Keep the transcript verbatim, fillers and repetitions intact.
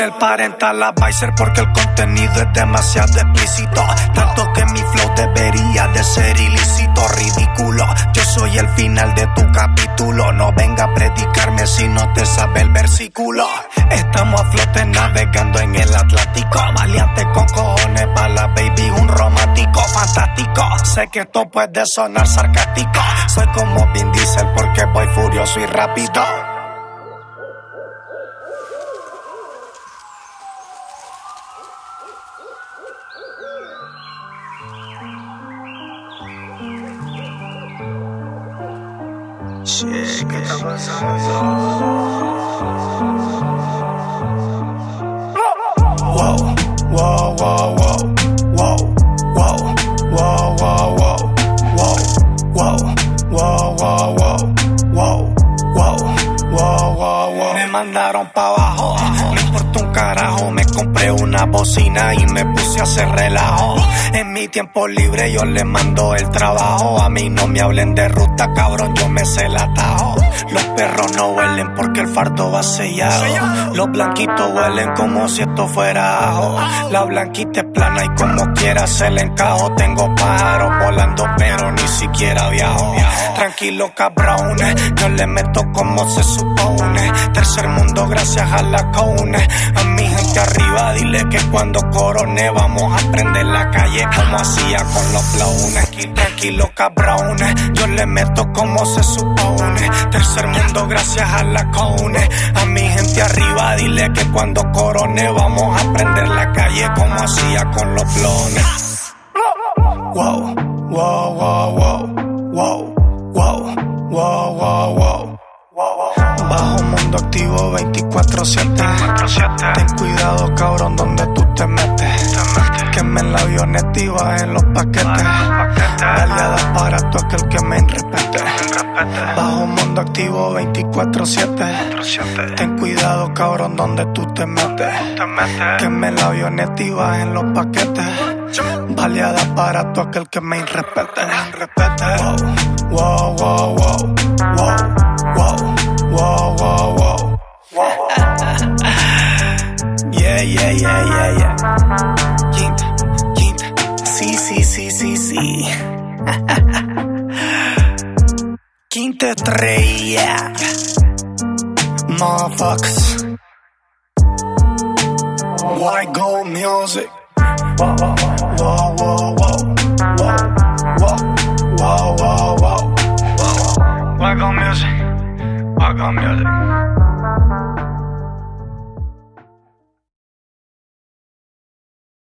el parental advisor porque el contenido es demasiado explícito. Tanto que mi flow debería de ser ilícito, ridículo. Yo soy el final de tu capítulo. No venga a predicarme si no te sabe el versículo. Estamos a flote navegando en el Atlántico. Valiente con cojones pa' la baby, un romántico fantástico. Sé que esto puede sonar sarcástico. Soy como Vin Diesel porque voy furioso y rápido. Shit, ¿qué está pasando? Wow, wow, wow, wow, wow, wow, wow, wow, wow, wow, wow, wow, wow, wow, wow, wow, wow, wow, wow. Me mandaron pa' abajo, me importa un carajo. Me compré una bocina y me puse a hacer relajo. En mi tiempo libre yo le mando el trabajo. A mí no me hablen de ruta, cabrón, yo me sé el atajo. Los perros no huelen porque el fardo va sellado. Los blanquitos huelen como si esto fuera ajo. La blanquita es plana y como quiera se le encajo. Tengo pájaros volando pero ni siquiera viajo. Tranquilo cabrones, yo le meto como se supone. Tercer mundo gracias a la cone. A mi gente arriba dile que cuando corone vamos a prender la calle como hacía con los blones. Tranquilo cabrones, yo le meto como se supone. Tercer mundo gracias a la cone. A mi gente arriba dile que cuando corone vamos a prender la calle como hacía con los blones. Wow, wow, wow, wow, wow, wow, wow, wow, wow. Bajo mundo activo veinticuatro siete. Ten cuidado cabrón donde tú te metes. Quemen la avionetiva en los paquetes. Baleadas para todo aquel que me respete. Bajo mundo activo veinticuatro siete. Ten cuidado cabrón donde tú te metes. Quemen la avionetiva en los paquetes. Baleadas para todo aquel que me respete. Wow, wow, wow, wow, wow, wow, wow, wow, wow. Yeah, yeah, yeah, yeah, yeah. Quinta, quinta, sí, sí, sí, sí, sí. Quinta estrella, motherfuckers. White Gold Music. Wow, wow, wow, wow, wow, wow, wow, wow, wow. White Gold Music, White Gold Music.